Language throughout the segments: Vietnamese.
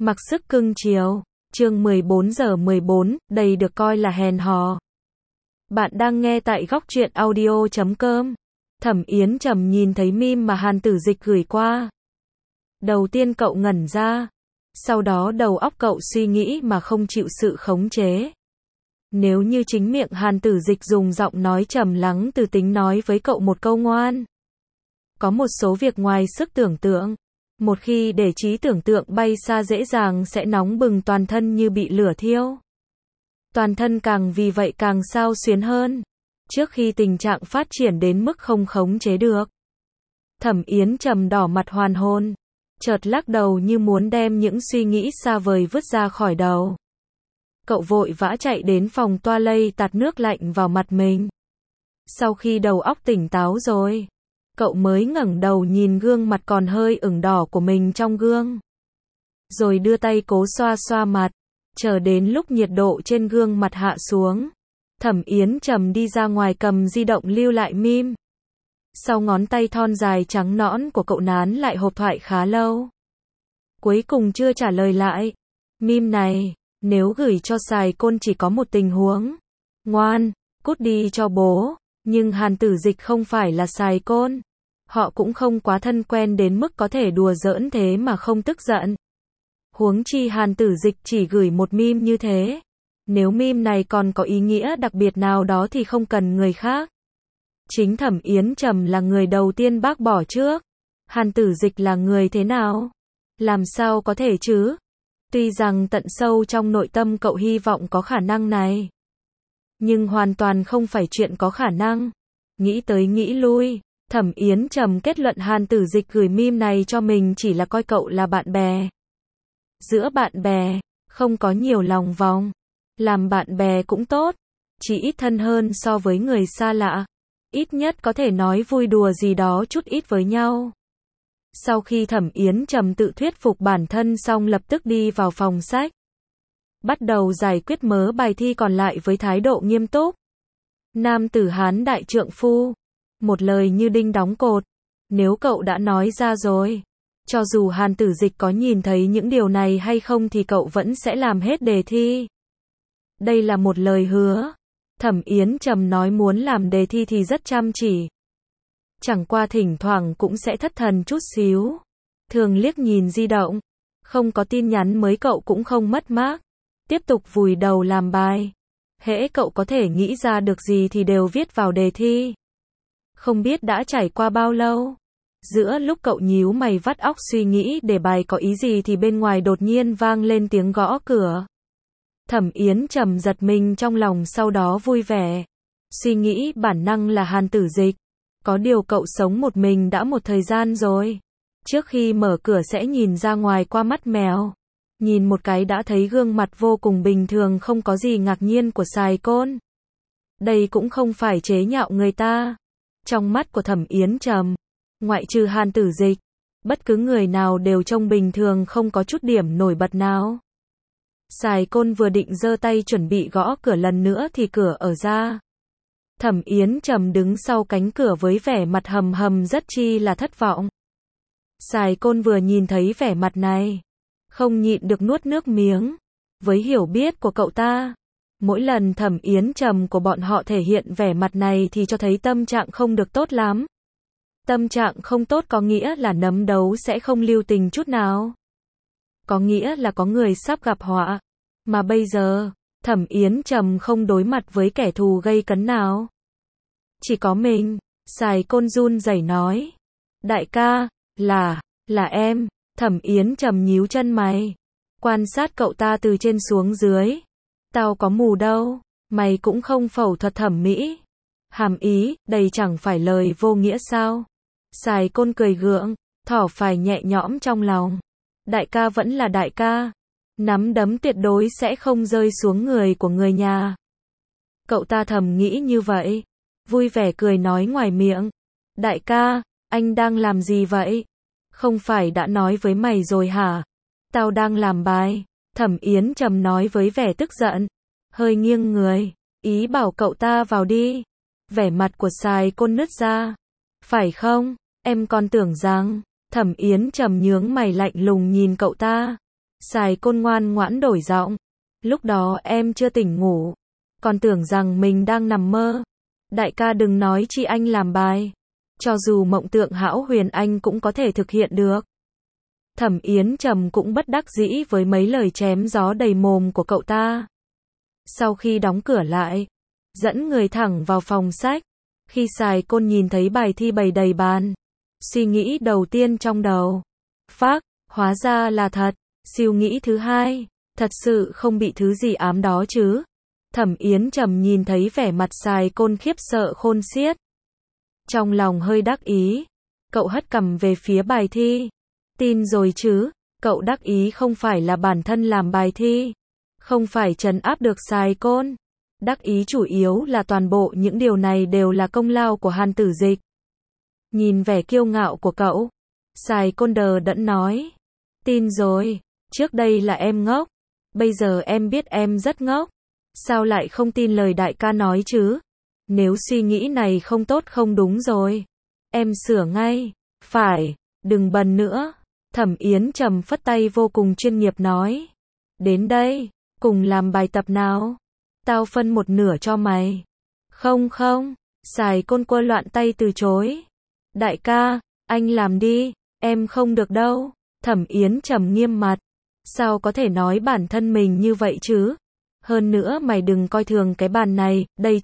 Mặc sức cưng chiều. Chương 14 giờ 14, đây được coi là hẹn hò. Bạn đang nghe tại góc truyện audio.com. Thẩm Yến Trầm nhìn thấy meme mà Hàn Tử Dịch gửi qua. Đầu tiên cậu ngẩn ra. Sau đó đầu óc cậu suy nghĩ mà không chịu sự khống chế. Nếu như chính miệng Hàn Tử Dịch dùng giọng nói trầm lắng từ tính nói với cậu một câu ngoan. Có một số việc ngoài sức tưởng tượng. Một khi để trí tưởng tượng bay xa dễ dàng sẽ nóng bừng toàn thân như bị lửa thiêu. Toàn thân càng vì vậy càng xao xuyến hơn. Trước khi tình trạng phát triển đến mức không khống chế được. Thẩm Yến Trầm đỏ mặt hoàn hồn. Chợt lắc đầu như muốn đem những suy nghĩ xa vời vứt ra khỏi đầu. Cậu vội vã chạy đến phòng toilet tạt nước lạnh vào mặt mình. Sau khi đầu óc tỉnh táo rồi, cậu mới ngẩng đầu nhìn gương mặt còn hơi ửng đỏ của mình trong gương. Rồi đưa tay cố xoa xoa mặt, chờ đến lúc nhiệt độ trên gương mặt hạ xuống. Thẩm Yến Trầm đi ra ngoài cầm di động lưu lại meme. Sau ngón tay thon dài trắng nõn của cậu nán lại hộp thoại khá lâu. Cuối cùng chưa trả lời lại. Meme này, nếu gửi cho Sài Côn chỉ có một tình huống. Ngoan, cút đi cho bố. Nhưng Hàn Tử Dịch không phải là Sài Côn. Họ cũng không quá thân quen đến mức có thể đùa giỡn thế mà không tức giận. Huống chi Hàn Tử Dịch chỉ gửi một meme như thế. Nếu meme này còn có ý nghĩa đặc biệt nào đó thì không cần người khác. Chính Thẩm Yến Trầm là người đầu tiên bác bỏ trước. Hàn Tử Dịch là người thế nào? Làm sao có thể chứ? Tuy rằng tận sâu trong nội tâm cậu hy vọng có khả năng này. Nhưng hoàn toàn không phải chuyện có khả năng. Nghĩ tới nghĩ lui, Thẩm Yến Trầm kết luận Hàn Tử Dịch gửi meme này cho mình chỉ là coi cậu là bạn bè. Giữa bạn bè, không có nhiều lòng vòng. Làm bạn bè cũng tốt. Chỉ ít thân hơn so với người xa lạ. Ít nhất có thể nói vui đùa gì đó chút ít với nhau. Sau khi Thẩm Yến Trầm tự thuyết phục bản thân xong lập tức đi vào phòng sách. Bắt đầu giải quyết mớ bài thi còn lại với thái độ nghiêm túc. Nam tử Hán đại trượng phu. Một lời như đinh đóng cột. Nếu cậu đã nói ra rồi. Cho dù Hàn Tử Dịch có nhìn thấy những điều này hay không thì cậu vẫn sẽ làm hết đề thi. Đây là một lời hứa. Thẩm Yến Trầm nói muốn làm đề thi thì rất chăm chỉ. Chẳng qua thỉnh thoảng cũng sẽ thất thần chút xíu. Thường liếc nhìn di động. Không có tin nhắn mới cậu cũng không mất mát. Tiếp tục vùi đầu làm bài. Hễ cậu có thể nghĩ ra được gì thì đều viết vào đề thi. Không biết đã trải qua bao lâu. Giữa lúc cậu nhíu mày vắt óc suy nghĩ đề bài có ý gì thì bên ngoài đột nhiên vang lên tiếng gõ cửa. Thẩm Yến Trầm giật mình trong lòng sau đó vui vẻ. Suy nghĩ bản năng là Hàn Tử Dịch. Có điều cậu sống một mình đã một thời gian rồi. Trước khi mở cửa sẽ nhìn ra ngoài qua mắt mèo. Nhìn một cái đã thấy gương mặt vô cùng bình thường không có gì ngạc nhiên của Sài Côn. Đây cũng không phải chế nhạo người ta. Trong mắt của Thẩm Yến Trầm, ngoại trừ Hàn Tử Dịch, bất cứ người nào đều trông bình thường không có chút điểm nổi bật nào. Sài Côn vừa định giơ tay chuẩn bị gõ cửa lần nữa thì cửa ở ra. Thẩm Yến Trầm đứng sau cánh cửa với vẻ mặt hầm hầm rất chi là thất vọng. Sài Côn vừa nhìn thấy vẻ mặt này, không nhịn được nuốt nước miếng. Với hiểu biết của cậu ta, mỗi lần Thẩm Yến Trầm của bọn họ thể hiện vẻ mặt này thì cho thấy tâm trạng không được tốt lắm. Tâm trạng không tốt có nghĩa là nấm đấu sẽ không lưu tình chút nào. Có nghĩa là có người sắp gặp họa. Mà bây giờ, Thẩm Yến Trầm không đối mặt với kẻ thù gây cấn nào. Chỉ có mình. Sài Côn run rẩy nói. Đại ca, là em. Thẩm Yến Trầm nhíu chân mày. Quan sát cậu ta từ trên xuống dưới. Tao có mù đâu. Mày cũng không phẫu thuật thẩm mỹ. Hàm ý, đây chẳng phải lời vô nghĩa sao. Sài Côn cười gượng, thỏ phải nhẹ nhõm trong lòng. Đại ca vẫn là đại ca. Nắm đấm tuyệt đối sẽ không rơi xuống người của người nhà. Cậu ta thầm nghĩ như vậy. Vui vẻ cười nói ngoài miệng. Đại ca, anh đang làm gì vậy? Không phải đã nói với mày rồi hả? Tao đang làm bài. Thẩm Yến Trầm nói với vẻ tức giận. Hơi nghiêng người. Ý bảo cậu ta vào đi. Vẻ mặt của Sài Côn nứt ra. Phải không? Em còn tưởng rằng. Thẩm Yến Trầm nhướng mày lạnh lùng nhìn cậu ta. Sài Côn ngoan ngoãn đổi giọng. Lúc đó em chưa tỉnh ngủ. Còn tưởng rằng mình đang nằm mơ. Đại ca đừng nói chi anh làm bài. Cho dù mộng tượng hão huyền anh cũng có thể thực hiện được. Thẩm Yến Trầm cũng bất đắc dĩ với mấy lời chém gió đầy mồm của cậu ta. Sau khi đóng cửa lại, dẫn người thẳng vào phòng sách. Khi Sài Côn nhìn thấy bài thi bày đầy bàn, suy nghĩ đầu tiên trong đầu, phác, hóa ra là thật. Siêu nghĩ thứ hai, thật sự không bị thứ gì ám đó chứ. Thẩm Yến Trầm nhìn thấy vẻ mặt Sài Côn khiếp sợ khôn xiết. Trong lòng hơi đắc ý, cậu hất cằm về phía bài thi. Tin rồi chứ, cậu đắc ý không phải là bản thân làm bài thi, không phải trấn áp được Sài Côn. Đắc ý chủ yếu là toàn bộ những điều này đều là công lao của Hàn Tử Dịch. Nhìn vẻ kiêu ngạo của cậu, Sài Côn đờ đẫn nói. Tin rồi, trước đây là em ngốc, bây giờ em biết em rất ngốc. Sao lại không tin lời đại ca nói chứ? Nếu suy nghĩ này không tốt không đúng rồi, em sửa ngay. Phải, đừng bần nữa. Thẩm Yến Trầm phất tay vô cùng chuyên nghiệp nói. Đến đây, cùng làm bài tập nào. Tao phân một nửa cho mày. Không không, Sài Côn quơ loạn tay từ chối. Đại ca, anh làm đi, em không được đâu. Thẩm Yến Trầm nghiêm mặt. Sao có thể nói bản thân mình như vậy chứ? Hơn nữa mày đừng coi thường cái bàn này, đây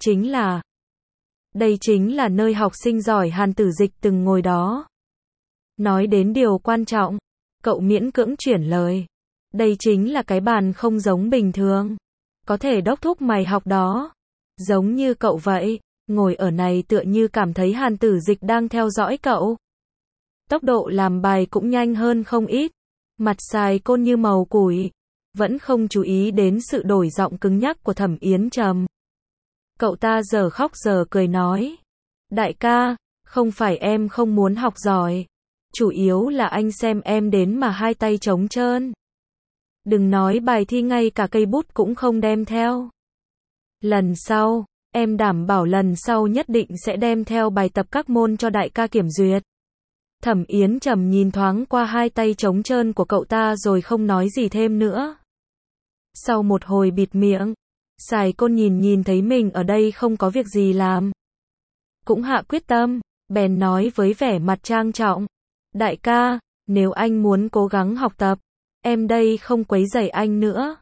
chính là nơi học sinh giỏi Hàn Tử Dịch từng ngồi đó. Nói đến điều quan trọng, cậu miễn cưỡng chuyển lời. Đây chính là cái bàn không giống bình thường. Có thể đốc thúc mày học đó. Giống như cậu vậy, ngồi ở này tựa như cảm thấy Hàn Tử Dịch đang theo dõi cậu. Tốc độ làm bài cũng nhanh hơn không ít. Mặt Sài Côn như màu củi, vẫn không chú ý đến sự đổi giọng cứng nhắc của Thẩm Yến Trầm. Cậu ta giờ khóc giờ cười nói. Đại ca, không phải em không muốn học giỏi. Chủ yếu là anh xem em đến mà hai tay trống trơn. Đừng nói bài thi ngay cả cây bút cũng không đem theo. Lần sau, em đảm bảo lần sau nhất định sẽ đem theo bài tập các môn cho đại ca kiểm duyệt. Thẩm Yến Trầm nhìn thoáng qua hai tay trống trơn của cậu ta rồi không nói gì thêm nữa. Sau một hồi bịt miệng, Sài Côn nhìn thấy mình ở đây không có việc gì làm. Cũng hạ quyết tâm, bèn nói với vẻ mặt trang trọng. Đại ca, nếu anh muốn cố gắng học tập, em đây không quấy rầy anh nữa.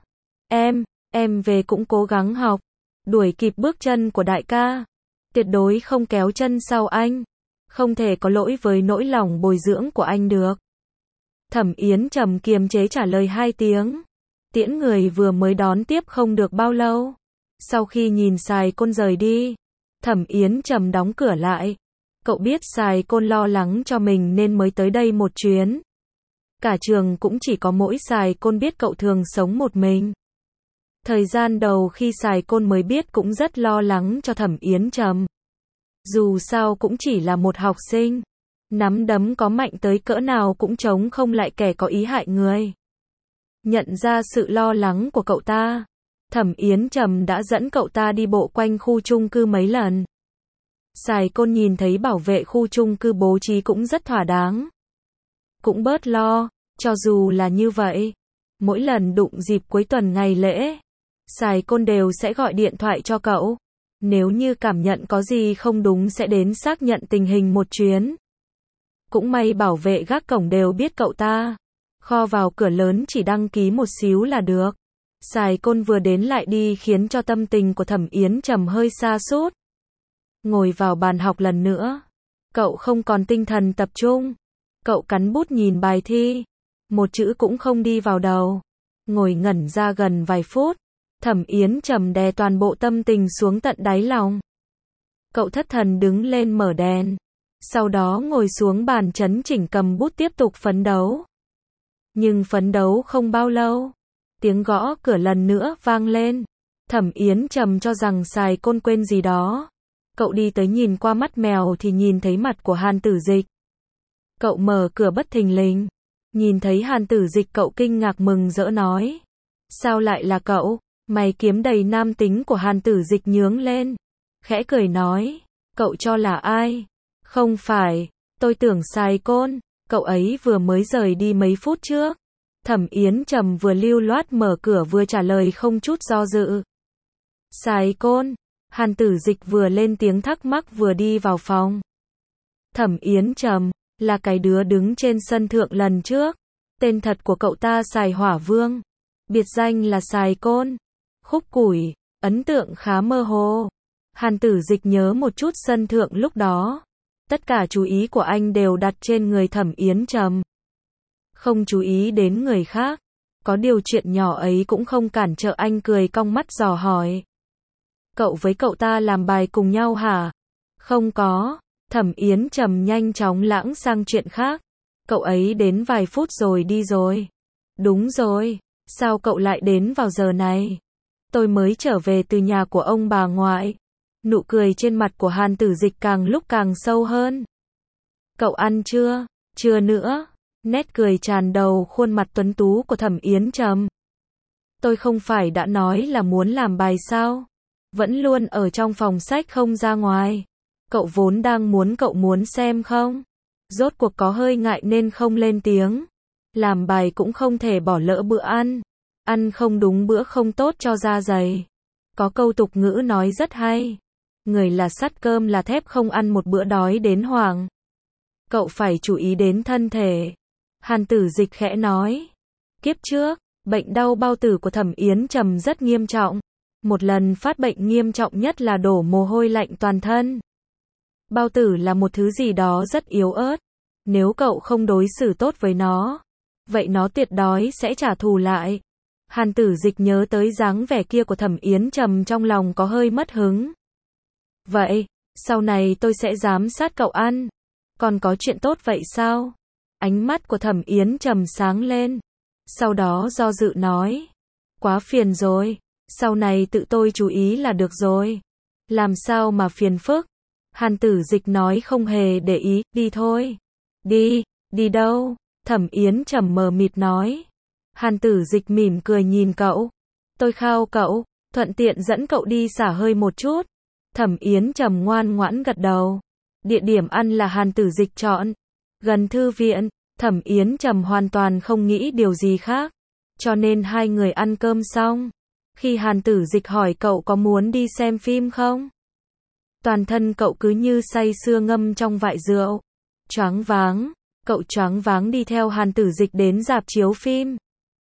Em về cũng cố gắng học, đuổi kịp bước chân của đại ca. Tuyệt đối không kéo chân sau anh. Không thể có lỗi với nỗi lòng bồi dưỡng của anh được. Thẩm Yến Trầm kiềm chế trả lời 2 tiếng. Tiễn người vừa mới đón tiếp không được bao lâu. Sau khi nhìn Sài Côn rời đi, Thẩm Yến Trầm đóng cửa lại. Cậu biết Sài Côn lo lắng cho mình nên mới tới đây một chuyến. Cả trường cũng chỉ có mỗi Sài Côn biết cậu thường sống một mình. Thời gian đầu khi Sài Côn mới biết cũng rất lo lắng cho Thẩm Yến Trầm. Dù sao cũng chỉ là một học sinh. Nắm đấm có mạnh tới cỡ nào cũng chống không lại kẻ có ý hại người. Nhận ra sự lo lắng của cậu ta, Thẩm Yến Trầm đã dẫn cậu ta đi bộ quanh khu chung cư mấy lần. Sài Côn nhìn thấy bảo vệ khu chung cư bố trí cũng rất thỏa đáng. Cũng bớt lo, cho dù là như vậy. Mỗi lần đụng dịp cuối tuần ngày lễ, Sài Côn đều sẽ gọi điện thoại cho cậu. Nếu như cảm nhận có gì không đúng sẽ đến xác nhận tình hình một chuyến. Cũng may bảo vệ gác cổng đều biết cậu ta. Kho vào cửa lớn chỉ đăng ký một xíu là được. Sài Côn vừa đến lại đi khiến cho tâm tình của Thẩm Yến Trầm hơi sa sút. Ngồi vào bàn học lần nữa, cậu không còn tinh thần tập trung. Cậu cắn bút nhìn bài thi, một chữ cũng không đi vào đầu. Ngồi ngẩn ra gần vài phút, Thẩm Yến Trầm đè toàn bộ tâm tình xuống tận đáy lòng. Cậu thất thần đứng lên mở đèn, sau đó ngồi xuống bàn chấn chỉnh cầm bút tiếp tục phấn đấu. Nhưng phấn đấu không bao lâu, tiếng gõ cửa lần nữa vang lên. Thẩm Yến Trầm cho rằng Sài Côn quên gì đó. Cậu đi tới nhìn qua mắt mèo thì nhìn thấy mặt của Hàn Tử Dịch. Cậu mở cửa bất thình lình, nhìn thấy Hàn Tử Dịch cậu kinh ngạc mừng rỡ nói. Sao lại là cậu? Mày kiếm đầy nam tính của Hàn Tử Dịch nhướng lên. Khẽ cười nói, cậu cho là ai? Không phải, tôi tưởng Sài Côn, cậu ấy vừa mới rời đi mấy phút trước. Thẩm Yến Trầm vừa lưu loát mở cửa vừa trả lời không chút do dự. Sài Côn. Hàn Tử Dịch vừa lên tiếng thắc mắc vừa đi vào phòng. Thẩm Yến Trầm, là cái đứa đứng trên sân thượng lần trước. Tên thật của cậu ta Sài Hỏa Vương. Biệt danh là Sài Côn. Khúc củi, ấn tượng khá mơ hồ. Hàn Tử Dịch nhớ một chút sân thượng lúc đó. Tất cả chú ý của anh đều đặt trên người Thẩm Yến Trầm. Không chú ý đến người khác. Có điều chuyện nhỏ ấy cũng không cản trở anh cười cong mắt dò hỏi. Cậu với cậu ta làm bài cùng nhau hả? Không có. Thẩm Yến Trầm nhanh chóng lãng sang chuyện khác. Cậu ấy đến vài phút rồi đi rồi. Đúng rồi. Sao cậu lại đến vào giờ này? Tôi mới trở về từ nhà của ông bà ngoại. Nụ cười trên mặt của Hàn Tử Dịch càng lúc càng sâu hơn. Cậu ăn chưa? Chưa nữa. Nét cười tràn đầu khuôn mặt tuấn tú của Thẩm Yến Trầm. Tôi không phải đã nói là muốn làm bài sao? Vẫn luôn ở trong phòng sách không ra ngoài. Cậu vốn đang muốn cậu muốn xem không? Rốt cuộc có hơi ngại nên không lên tiếng. Làm bài cũng không thể bỏ lỡ bữa ăn. Ăn không đúng bữa không tốt cho da dày. Có câu tục ngữ nói rất hay. Người là sắt cơm là thép không ăn một bữa đói đến hoảng. Cậu phải chú ý đến thân thể. Hàn Tử Dịch khẽ nói. Kiếp trước, bệnh đau bao tử của Thẩm Yến Trầm rất nghiêm trọng. Một lần phát bệnh nghiêm trọng nhất là đổ mồ hôi lạnh toàn thân. Bao tử là một thứ gì đó rất yếu ớt. Nếu cậu không đối xử tốt với nó, vậy nó tuyệt đối sẽ trả thù lại. Hàn Tử Dịch nhớ tới dáng vẻ kia của Thẩm Yến Trầm trong lòng có hơi mất hứng. Vậy, sau này tôi sẽ giám sát cậu ăn. Còn có chuyện tốt vậy sao? Ánh mắt của Thẩm Yến Trầm sáng lên. Sau đó do dự nói. Quá phiền rồi. Sau này tự tôi chú ý là được rồi. Làm sao mà phiền phức? Hàn Tử Dịch nói không hề để ý. Đi thôi. Đi. Đi đâu? Thẩm Yến Trầm mờ mịt nói. Hàn Tử Dịch mỉm cười nhìn cậu. Tôi khao cậu, thuận tiện dẫn cậu đi xả hơi một chút. Thẩm Yến Trầm ngoan ngoãn gật đầu. Địa điểm ăn là Hàn Tử Dịch chọn. Gần thư viện. Thẩm Yến Trầm hoàn toàn không nghĩ điều gì khác. Cho nên hai người ăn cơm xong. Khi Hàn Tử Dịch hỏi cậu có muốn đi xem phim không? Toàn thân cậu cứ như say sưa ngâm trong vại rượu. Choáng váng. Cậu choáng váng đi theo Hàn Tử Dịch đến rạp chiếu phim.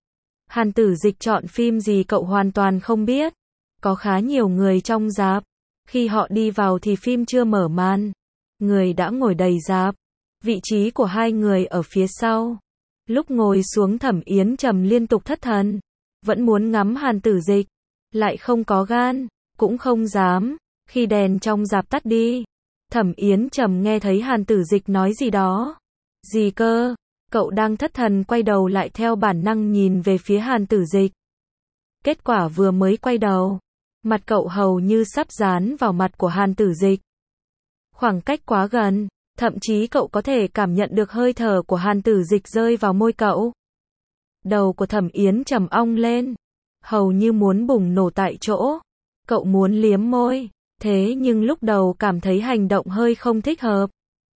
Hàn Tử Dịch chọn phim gì cậu hoàn toàn không biết. Có khá nhiều người trong rạp. Khi họ đi vào thì phim chưa mở màn. Người đã ngồi đầy rạp. Vị trí của hai người ở phía sau. Lúc ngồi xuống Thẩm Yến Trầm liên tục thất thần. Vẫn muốn ngắm Hàn Tử Dịch. Lại không có gan. Cũng không dám. Khi đèn trong rạp tắt đi. Thẩm Yến Trầm nghe thấy Hàn Tử Dịch nói gì đó. Gì cơ? Cậu đang thất thần quay đầu lại theo bản năng nhìn về phía Hàn Tử Dịch. Kết quả vừa mới quay đầu. Mặt cậu hầu như sắp dán vào mặt của Hàn Tử Dịch. Khoảng cách quá gần. Thậm chí cậu có thể cảm nhận được hơi thở của Hàn Tử Dịch rơi vào môi cậu. Đầu của Thẩm Yến Trầm ong lên. Hầu như muốn bùng nổ tại chỗ. Cậu muốn liếm môi. Thế nhưng lúc đầu cảm thấy hành động hơi không thích hợp.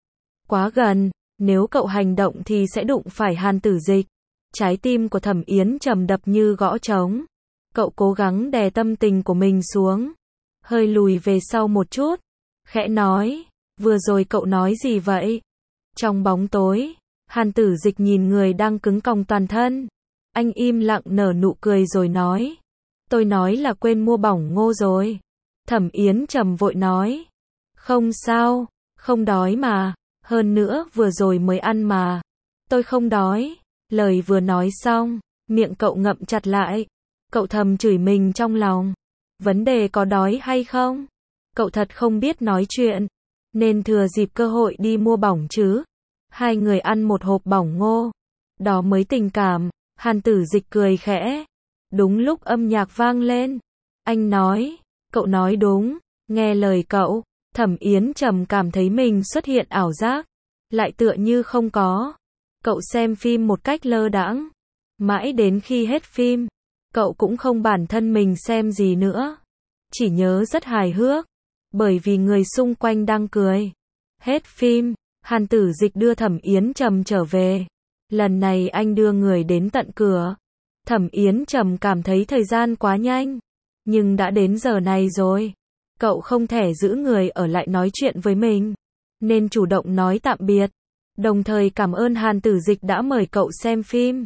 Quá gần. Nếu cậu hành động thì sẽ đụng phải Hàn Tử Dịch. Trái tim của Thẩm Yến Trầm đập như gõ trống. Cậu cố gắng đè tâm tình của mình xuống. Hơi lùi về sau một chút. Khẽ nói. Vừa rồi cậu nói gì vậy? Trong bóng tối. Hàn Tử Dịch nhìn người đang cứng còng toàn thân. Anh im lặng nở nụ cười rồi nói. Tôi nói là quên mua bỏng ngô rồi. Thẩm Yến Trầm vội nói. Không sao. Không đói mà. Hơn nữa vừa rồi mới ăn mà. Tôi không đói. Lời vừa nói xong. Miệng cậu ngậm chặt lại. Cậu thầm chửi mình trong lòng. Vấn đề có đói hay không? Cậu thật không biết nói chuyện. Nên thừa dịp cơ hội đi mua bỏng chứ. Hai người ăn một hộp bỏng ngô. Đó mới tình cảm. Hàn Tử Dịch cười khẽ. Đúng lúc âm nhạc vang lên. Anh nói. Cậu nói đúng. Nghe lời cậu. Thẩm Yến Trầm cảm thấy mình xuất hiện ảo giác. Lại tựa như không có. Cậu xem phim một cách lơ đãng. Mãi đến khi hết phim. Cậu cũng không bản thân mình xem gì nữa. Chỉ nhớ rất hài hước. Bởi vì người xung quanh đang cười. Hết phim. Hàn Tử Dịch đưa Thẩm Yến Trầm trở về. Lần này anh đưa người đến tận cửa. Thẩm Yến Trầm cảm thấy thời gian quá nhanh. Nhưng đã đến giờ này rồi. Cậu không thể giữ người ở lại nói chuyện với mình. Nên chủ động nói tạm biệt. Đồng thời cảm ơn Hàn Tử Dịch đã mời cậu xem phim.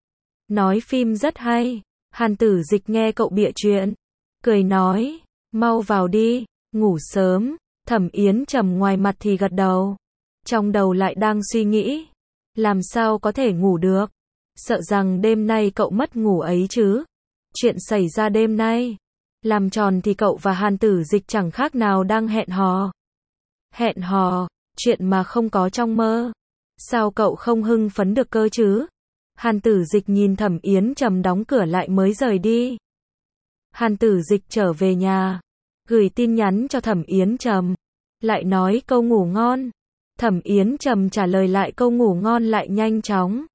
Nói phim rất hay. Hàn Tử Dịch nghe cậu bịa chuyện. Cười nói, mau vào đi, ngủ sớm. Thẩm Yến Trầm ngoài mặt thì gật đầu. Trong đầu lại đang suy nghĩ. Làm sao có thể ngủ được. Sợ rằng đêm nay cậu mất ngủ ấy chứ. Chuyện xảy ra đêm nay. Làm tròn thì cậu và Hàn Tử Dịch chẳng khác nào đang hẹn hò. Hẹn hò, chuyện mà không có trong mơ. Sao cậu không hưng phấn được cơ chứ? Hàn Tử Dịch nhìn Thẩm Yến Trầm đóng cửa lại mới rời đi. Hàn Tử Dịch trở về nhà, gửi tin nhắn cho Thẩm Yến Trầm, lại nói câu ngủ ngon. Thẩm Yến Trầm trả lời lại câu ngủ ngon lại nhanh chóng.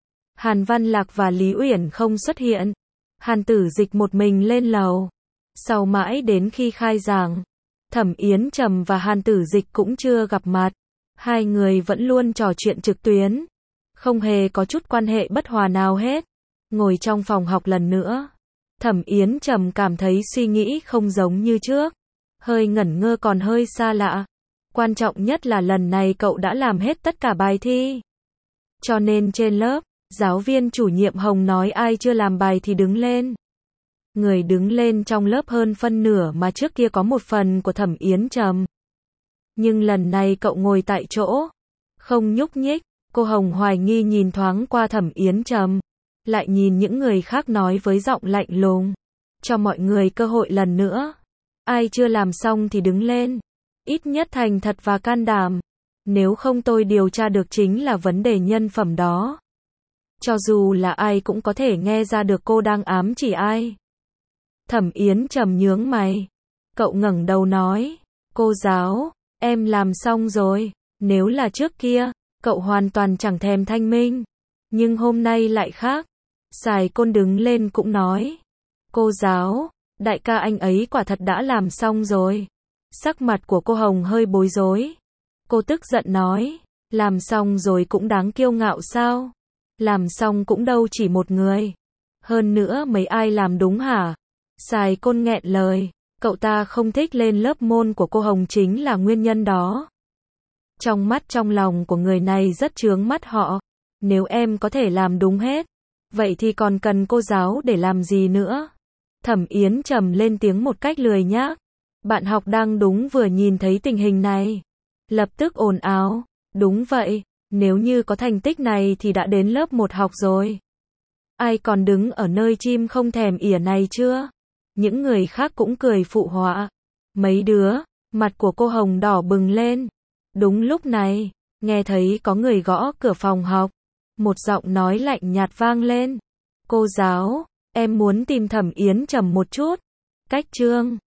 Hàn Văn Lạc và Lý Uyển không xuất hiện. Hàn Tử Dịch một mình lên lầu. Sau mãi đến khi khai giảng, Thẩm Yến Trầm và Hàn Tử Dịch cũng chưa gặp mặt. Hai người vẫn luôn trò chuyện trực tuyến. Không hề có chút quan hệ bất hòa nào hết. Ngồi trong phòng học lần nữa. Thẩm Yến Trầm cảm thấy suy nghĩ không giống như trước. Hơi ngẩn ngơ còn hơi xa lạ. Quan trọng nhất là lần này cậu đã làm hết tất cả bài thi. Cho nên trên lớp, giáo viên chủ nhiệm Hồng nói ai chưa làm bài thì đứng lên. Người đứng lên trong lớp hơn phân nửa mà trước kia có một phần của Thẩm Yến Trầm. Nhưng lần này cậu ngồi tại chỗ, không nhúc nhích. Cô Hồng hoài nghi nhìn thoáng qua Thẩm Yến Trầm, lại nhìn những người khác nói với giọng lạnh lùng. Cho mọi người cơ hội lần nữa. Ai chưa làm xong thì đứng lên. Ít nhất thành thật và can đảm. Nếu không tôi điều tra được chính là vấn đề nhân phẩm đó. Cho dù là ai cũng có thể nghe ra được cô đang ám chỉ ai. Thẩm Yến Trầm nhướng mày. Cậu ngẩng đầu nói, cô giáo, em làm xong rồi. Nếu là trước kia, cậu hoàn toàn chẳng thèm thanh minh. Nhưng hôm nay lại khác. Sài Côn đứng lên cũng nói, cô giáo, đại ca anh ấy quả thật đã làm xong rồi. Sắc mặt của cô Hồng hơi bối rối. Cô tức giận nói, làm xong rồi cũng đáng kiêu ngạo sao? Làm xong cũng đâu chỉ một người. Hơn nữa mấy ai làm đúng hả? Sài Côn nghẹn lời, cậu ta không thích lên lớp môn của cô Hồng chính là nguyên nhân đó. Trong mắt trong lòng của người này rất chướng mắt họ. Nếu em có thể làm đúng hết, vậy thì còn cần cô giáo để làm gì nữa? Thẩm Yến Trầm lên tiếng một cách lười nhác. Bạn học đang đúng vừa nhìn thấy tình hình này. Lập tức ồn ào. Đúng vậy, nếu như có thành tích này thì đã đến lớp 1 học rồi. Ai còn đứng ở nơi chim không thèm ỉa này chưa? Những người khác cũng cười phụ họa. Mấy đứa, mặt của cô Hồng đỏ bừng lên. Đúng lúc này, nghe thấy có người gõ cửa phòng học. Một giọng nói lạnh nhạt vang lên. Cô giáo, em muốn tìm Thẩm Yến Trầm một chút. Cách chương